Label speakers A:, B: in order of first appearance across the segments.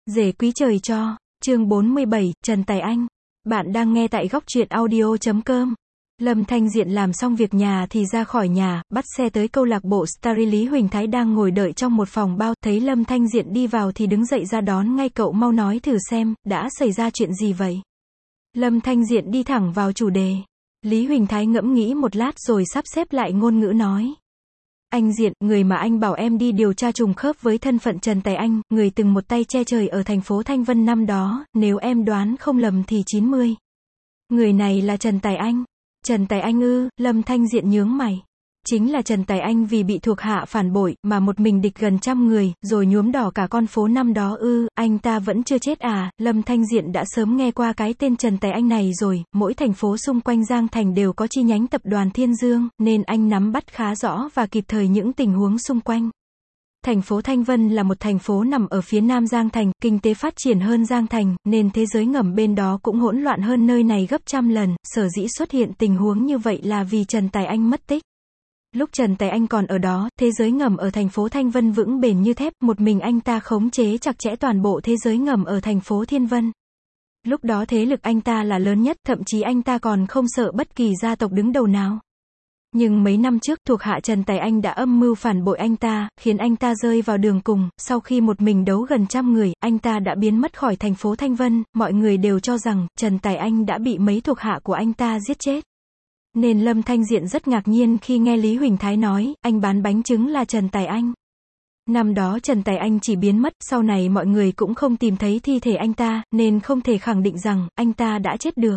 A: Rể quý trời cho, chương 47, Trần Tài Anh. Bạn đang nghe tại góc truyện audio.com. Lâm Thanh Diện làm xong việc nhà thì ra khỏi nhà, bắt xe tới câu lạc bộ Starry. Lý Huỳnh Thái đang ngồi đợi trong một phòng bao, thấy Lâm Thanh Diện đi vào thì đứng dậy ra đón ngay. Cậu mau nói thử xem, đã xảy ra chuyện gì vậy? Lâm Thanh Diện đi thẳng vào chủ đề. Lý Huỳnh Thái ngẫm nghĩ một lát rồi sắp xếp lại ngôn ngữ nói. Anh Diện, người mà anh bảo em đi điều tra trùng khớp với thân phận Trần Tài Anh, người từng một tay che trời ở thành phố Thanh Vân năm đó, nếu em đoán không lầm thì 90. Người này là Trần Tài Anh. Trần Tài Anh ư? Lâm Thanh Diện nhướng mày. Chính là Trần Tài Anh vì bị thuộc hạ phản bội, mà một mình địch gần trăm người, rồi nhuốm đỏ cả con phố năm đó ư? Anh ta vẫn chưa chết à? Lâm Thanh Diện đã sớm nghe qua cái tên Trần Tài Anh này rồi, mỗi thành phố xung quanh Giang Thành đều có chi nhánh tập đoàn Thiên Dương, nên anh nắm bắt khá rõ và kịp thời những tình huống xung quanh. Thành phố Thanh Vân là một thành phố nằm ở phía nam Giang Thành, kinh tế phát triển hơn Giang Thành, nên thế giới ngầm bên đó cũng hỗn loạn hơn nơi này gấp trăm lần. Sở dĩ xuất hiện tình huống như vậy là vì Trần Tài Anh mất tích. Lúc Trần Tài Anh còn ở đó, thế giới ngầm ở thành phố Thanh Vân vững bền như thép, một mình anh ta khống chế chặt chẽ toàn bộ thế giới ngầm ở thành phố Thiên Vân. Lúc đó thế lực anh ta là lớn nhất, thậm chí anh ta còn không sợ bất kỳ gia tộc đứng đầu nào. Nhưng mấy năm trước, thuộc hạ Trần Tài Anh đã âm mưu phản bội anh ta, khiến anh ta rơi vào đường cùng. Sau khi một mình đấu gần trăm người, anh ta đã biến mất khỏi thành phố Thanh Vân. Mọi người đều cho rằng Trần Tài Anh đã bị mấy thuộc hạ của anh ta giết chết. Nên Lâm Thanh Diện rất ngạc nhiên khi nghe Lý Huỳnh Thái nói, anh bán bánh trứng là Trần Tài Anh. Năm đó Trần Tài Anh chỉ biến mất, sau này mọi người cũng không tìm thấy thi thể anh ta, nên không thể khẳng định rằng anh ta đã chết được.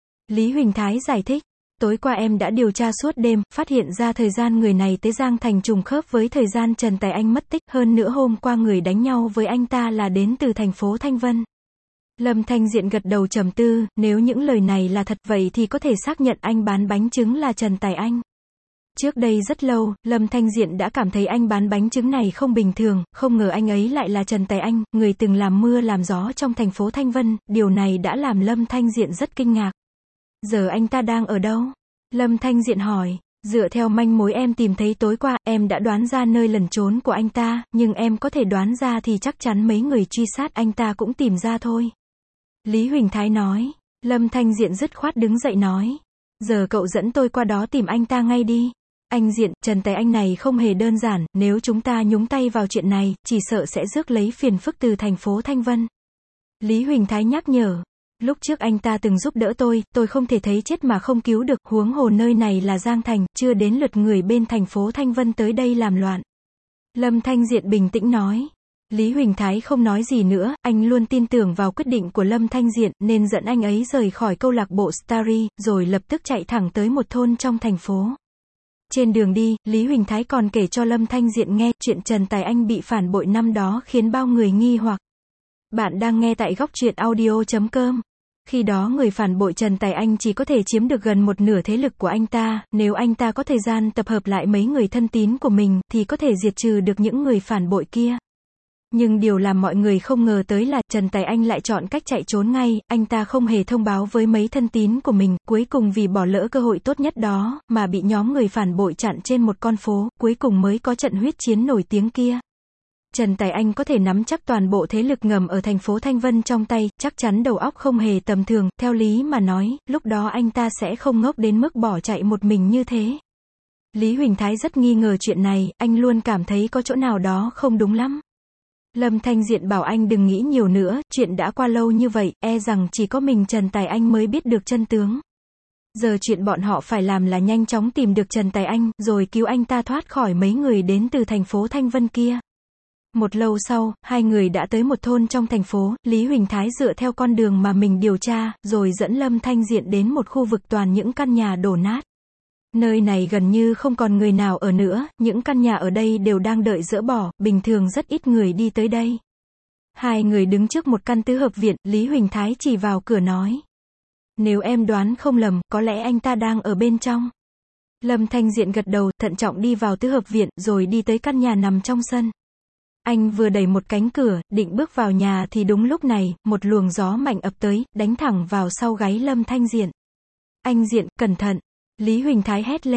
A: Lý Huỳnh Thái giải thích. Tối qua em đã điều tra suốt đêm, phát hiện ra thời gian người này tới Giang Thành trùng khớp với thời gian Trần Tài Anh mất tích. Hơn nữa hôm qua người đánh nhau với anh ta là đến từ thành phố Thanh Vân. Lâm Thanh Diện gật đầu trầm tư, nếu những lời này là thật vậy thì có thể xác nhận anh bán bánh trứng là Trần Tài Anh. Trước đây rất lâu, Lâm Thanh Diện đã cảm thấy anh bán bánh trứng này không bình thường, không ngờ anh ấy lại là Trần Tài Anh, người từng làm mưa làm gió trong thành phố Thanh Vân. Điều này đã làm Lâm Thanh Diện rất kinh ngạc. Giờ anh ta đang ở đâu? Lâm Thanh Diện hỏi. Dựa theo manh mối em tìm thấy tối qua, em đã đoán ra nơi lẩn trốn của anh ta, nhưng em có thể đoán ra thì chắc chắn mấy người truy sát anh ta cũng tìm ra thôi. Lý Huỳnh Thái nói. Lâm Thanh Diện dứt khoát đứng dậy nói. Giờ cậu dẫn tôi qua đó tìm anh ta ngay đi. Anh Diện, Trần Tài Anh này không hề đơn giản, nếu chúng ta nhúng tay vào chuyện này, chỉ sợ sẽ rước lấy phiền phức từ thành phố Thanh Vân. Lý Huỳnh Thái nhắc nhở. Lúc trước anh ta từng giúp đỡ tôi không thể thấy chết mà không cứu được, huống hồ nơi này là Giang Thành, chưa đến lượt người bên thành phố Thanh Vân tới đây làm loạn. Lâm Thanh Diện bình tĩnh nói. Lý Huỳnh Thái không nói gì nữa, anh luôn tin tưởng vào quyết định của Lâm Thanh Diện, nên dẫn anh ấy rời khỏi câu lạc bộ Starry, rồi lập tức chạy thẳng tới một thôn trong thành phố. Trên đường đi, Lý Huỳnh Thái còn kể cho Lâm Thanh Diện nghe chuyện Trần Tài Anh bị phản bội năm đó khiến bao người nghi hoặc. Bạn đang nghe tại góc truyện audio.com. Khi đó người phản bội Trần Tài Anh chỉ có thể chiếm được gần một nửa thế lực của anh ta, nếu anh ta có thời gian tập hợp lại mấy người thân tín của mình, thì có thể diệt trừ được những người phản bội kia. Nhưng điều làm mọi người không ngờ tới là, Trần Tài Anh lại chọn cách chạy trốn ngay, anh ta không hề thông báo với mấy thân tín của mình, cuối cùng vì bỏ lỡ cơ hội tốt nhất đó, mà bị nhóm người phản bội chặn trên một con phố, cuối cùng mới có trận huyết chiến nổi tiếng kia. Trần Tài Anh có thể nắm chắc toàn bộ thế lực ngầm ở thành phố Thanh Vân trong tay, chắc chắn đầu óc không hề tầm thường, theo lý mà nói, lúc đó anh ta sẽ không ngốc đến mức bỏ chạy một mình như thế. Lý Huỳnh Thái rất nghi ngờ chuyện này, anh luôn cảm thấy có chỗ nào đó không đúng lắm. Lâm Thanh Diện bảo anh đừng nghĩ nhiều nữa, chuyện đã qua lâu như vậy, e rằng chỉ có mình Trần Tài Anh mới biết được chân tướng. Giờ chuyện bọn họ phải làm là nhanh chóng tìm được Trần Tài Anh, rồi cứu anh ta thoát khỏi mấy người đến từ thành phố Thanh Vân kia. Một lâu sau, hai người đã tới một thôn trong thành phố. Lý Huỳnh Thái dựa theo con đường mà mình điều tra, rồi dẫn Lâm Thanh Diện đến một khu vực toàn những căn nhà đổ nát. Nơi này gần như không còn người nào ở nữa, những căn nhà ở đây đều đang đợi dỡ bỏ, bình thường rất ít người đi tới đây. Hai người đứng trước một căn tứ hợp viện, Lý Huỳnh Thái chỉ vào cửa nói. Nếu em đoán không lầm, có lẽ anh ta đang ở bên trong. Lâm Thanh Diện gật đầu, thận trọng đi vào tứ hợp viện, rồi đi tới căn nhà nằm trong sân. Anh vừa đẩy một cánh cửa, định bước vào nhà thì đúng lúc này, một luồng gió mạnh ập tới, đánh thẳng vào sau gáy Lâm Thanh Diện. Anh Diện, cẩn thận! Lý Huỳnh Thái hét lên.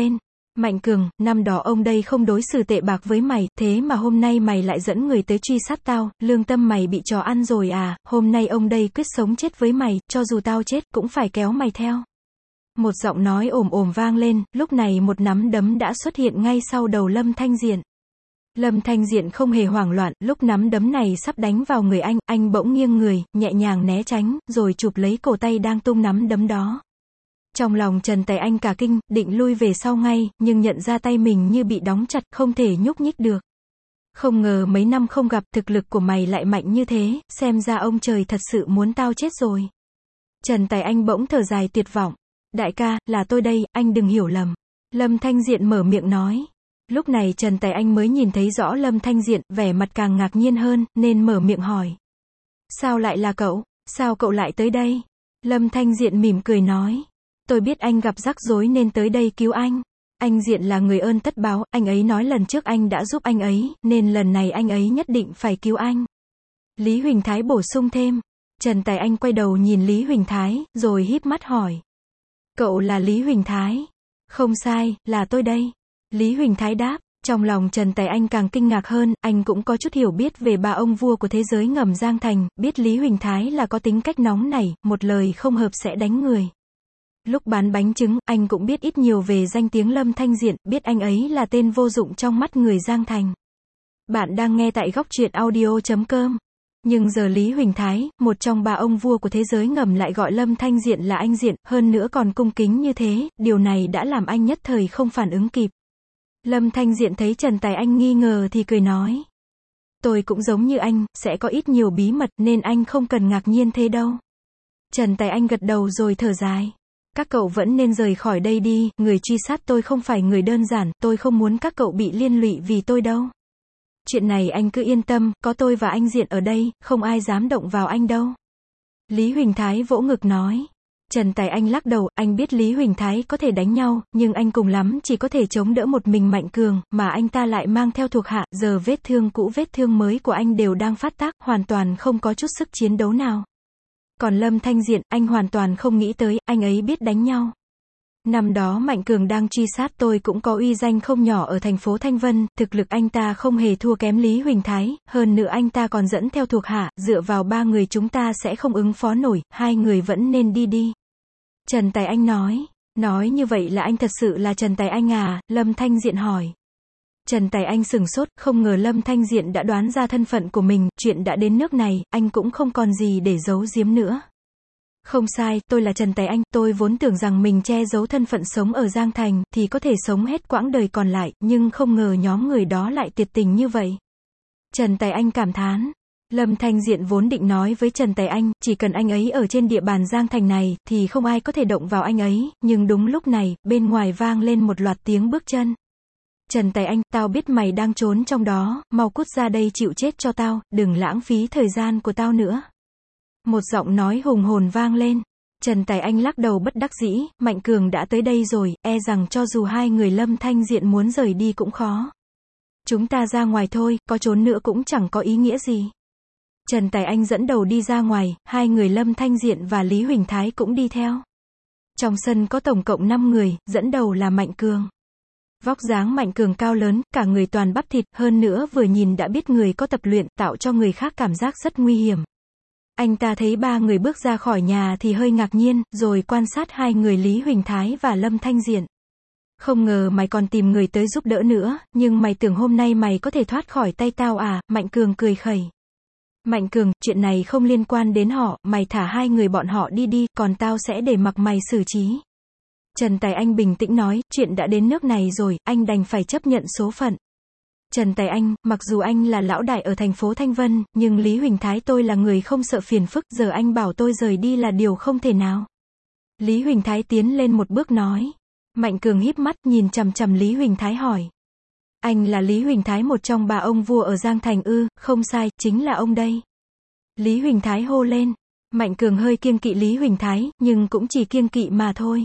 A: Mạnh Cường, năm đó ông đây không đối xử tệ bạc với mày, thế mà hôm nay mày lại dẫn người tới truy sát tao, lương tâm mày bị chó ăn rồi à, hôm nay ông đây quyết sống chết với mày, cho dù tao chết, cũng phải kéo mày theo. Một giọng nói ồm ồm vang lên, lúc này một nắm đấm đã xuất hiện ngay sau đầu Lâm Thanh Diện. Lâm Thanh Diện không hề hoảng loạn, lúc nắm đấm này sắp đánh vào người anh bỗng nghiêng người, nhẹ nhàng né tránh, rồi chụp lấy cổ tay đang tung nắm đấm đó. Trong lòng Trần Tài Anh cả kinh, định lui về sau ngay, nhưng nhận ra tay mình như bị đóng chặt, không thể nhúc nhích được. Không ngờ mấy năm không gặp, thực lực của mày lại mạnh như thế, xem ra ông trời thật sự muốn tao chết rồi. Trần Tài Anh bỗng thở dài tuyệt vọng. Đại ca, là tôi đây, anh đừng hiểu lầm. Lâm Thanh Diện mở miệng nói. Lúc này Trần Tài Anh mới nhìn thấy rõ Lâm Thanh Diện, vẻ mặt càng ngạc nhiên hơn, nên mở miệng hỏi. Sao lại là cậu? Sao cậu lại tới đây? Lâm Thanh Diện mỉm cười nói. Tôi biết anh gặp rắc rối nên tới đây cứu anh. Anh Diện là người ơn tất báo, anh ấy nói lần trước anh đã giúp anh ấy, nên lần này anh ấy nhất định phải cứu anh. Lý Huỳnh Thái bổ sung thêm. Trần Tài Anh quay đầu nhìn Lý Huỳnh Thái, rồi híp mắt hỏi. Cậu là Lý Huỳnh Thái? Không sai, là tôi đây. Lý Huỳnh Thái đáp. Trong lòng Trần Tài Anh càng kinh ngạc hơn, anh cũng có chút hiểu biết về ba ông vua của thế giới ngầm Giang Thành, biết Lý Huỳnh Thái là có tính cách nóng nảy, một lời không hợp sẽ đánh người. Lúc bán bánh trứng, anh cũng biết ít nhiều về danh tiếng Lâm Thanh Diện, biết anh ấy là tên vô dụng trong mắt người Giang Thành. Bạn đang nghe tại góc truyện audio.com. Nhưng giờ Lý Huỳnh Thái, một trong ba ông vua của thế giới ngầm lại gọi Lâm Thanh Diện là anh Diện, hơn nữa còn cung kính như thế, điều này đã làm anh nhất thời không phản ứng kịp. Lâm Thanh Diện thấy Trần Tài Anh nghi ngờ thì cười nói. Tôi cũng giống như anh, sẽ có ít nhiều bí mật nên anh không cần ngạc nhiên thế đâu. Trần Tài Anh gật đầu rồi thở dài. Các cậu vẫn nên rời khỏi đây đi, người truy sát tôi không phải người đơn giản, tôi không muốn các cậu bị liên lụy vì tôi đâu. Chuyện này anh cứ yên tâm, có tôi và anh Diện ở đây, không ai dám động vào anh đâu. Lý Huỳnh Thái vỗ ngực nói. Trần Tài Anh lắc đầu, anh biết Lý Huỳnh Thái có thể đánh nhau, nhưng anh cùng lắm chỉ có thể chống đỡ một mình Mạnh Cường, mà anh ta lại mang theo thuộc hạ, giờ vết thương cũ vết thương mới của anh đều đang phát tác, hoàn toàn không có chút sức chiến đấu nào. Còn Lâm Thanh Diện, anh hoàn toàn không nghĩ tới, anh ấy biết đánh nhau. Năm đó Mạnh Cường đang truy sát tôi cũng có uy danh không nhỏ ở thành phố Thanh Vân, thực lực anh ta không hề thua kém Lý Huỳnh Thái, hơn nữa anh ta còn dẫn theo thuộc hạ, dựa vào ba người chúng ta sẽ không ứng phó nổi, hai người vẫn nên đi. Trần Tài Anh nói như vậy là anh thật sự là Trần Tài Anh à, Lâm Thanh Diện hỏi. Trần Tài Anh sửng sốt, không ngờ Lâm Thanh Diện đã đoán ra thân phận của mình, chuyện đã đến nước này, anh cũng không còn gì để giấu giếm nữa. Không sai, tôi là Trần Tài Anh, tôi vốn tưởng rằng mình che giấu thân phận sống ở Giang Thành, thì có thể sống hết quãng đời còn lại, nhưng không ngờ nhóm người đó lại tuyệt tình như vậy. Trần Tài Anh cảm thán. Lâm Thanh Diện vốn định nói với Trần Tài Anh, chỉ cần anh ấy ở trên địa bàn Giang Thành này, thì không ai có thể động vào anh ấy, nhưng đúng lúc này, bên ngoài vang lên một loạt tiếng bước chân. Trần Tài Anh, tao biết mày đang trốn trong đó, mau cút ra đây chịu chết cho tao, đừng lãng phí thời gian của tao nữa. Một giọng nói hùng hồn vang lên. Trần Tài Anh lắc đầu bất đắc dĩ, Mạnh Cường đã tới đây rồi, e rằng cho dù hai người Lâm Thanh Diện muốn rời đi cũng khó. Chúng ta ra ngoài thôi, có trốn nữa cũng chẳng có ý nghĩa gì. Trần Tài Anh dẫn đầu đi ra ngoài, hai người Lâm Thanh Diện và Lý Huỳnh Thái cũng đi theo. Trong sân có tổng cộng 5 người, dẫn đầu là Mạnh Cường. Vóc dáng Mạnh Cường cao lớn, cả người toàn bắp thịt, hơn nữa vừa nhìn đã biết người có tập luyện, tạo cho người khác cảm giác rất nguy hiểm. Anh ta thấy ba người bước ra khỏi nhà thì hơi ngạc nhiên, rồi quan sát hai người Lý Huỳnh Thái và Lâm Thanh Diện. Không ngờ mày còn tìm người tới giúp đỡ nữa, nhưng mày tưởng hôm nay mày có thể thoát khỏi tay tao à, Mạnh Cường cười khẩy. Mạnh Cường, chuyện này không liên quan đến họ, mày thả hai người bọn họ đi, còn tao sẽ để mặc mày xử trí. Trần Tài Anh bình tĩnh nói, chuyện đã đến nước này rồi, anh đành phải chấp nhận số phận. Trần Tài Anh, mặc dù anh là lão đại ở thành phố Thanh Vân, nhưng Lý Huỳnh Thái tôi là người không sợ phiền phức, giờ anh bảo tôi rời đi là điều không thể nào. Lý Huỳnh Thái tiến lên một bước nói. Mạnh Cường híp mắt nhìn chằm chằm Lý Huỳnh Thái hỏi. Anh là Lý Huỳnh Thái một trong ba ông vua ở Giang Thành ư? Không sai, chính là ông đây. Lý Huỳnh Thái hô lên. Mạnh Cường hơi kiêng kỵ Lý Huỳnh Thái, nhưng cũng chỉ kiêng kỵ mà thôi.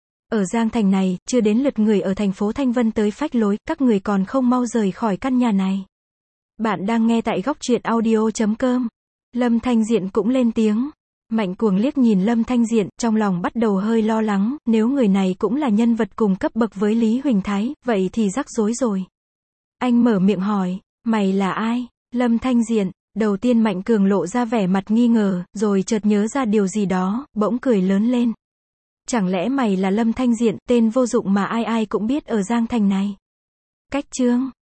A: Ở Giang Thành này, chưa đến lượt người ở thành phố Thanh Vân tới phách lối, các người còn không mau rời khỏi căn nhà này. Bạn đang nghe tại góc truyện audio.com. Lâm Thanh Diện cũng lên tiếng. Mạnh Cuồng liếc nhìn Lâm Thanh Diện, trong lòng bắt đầu hơi lo lắng, nếu người này cũng là nhân vật cùng cấp bậc với Lý Huỳnh Thái, vậy thì rắc rối rồi. Anh mở miệng hỏi, mày là ai? Lâm Thanh Diện, đầu tiên Mạnh Cường lộ ra vẻ mặt nghi ngờ, rồi chợt nhớ ra điều gì đó, bỗng cười lớn lên. Chẳng lẽ mày là Lâm Thanh Diện, tên vô dụng mà ai ai cũng biết ở Giang Thành này? Cách chương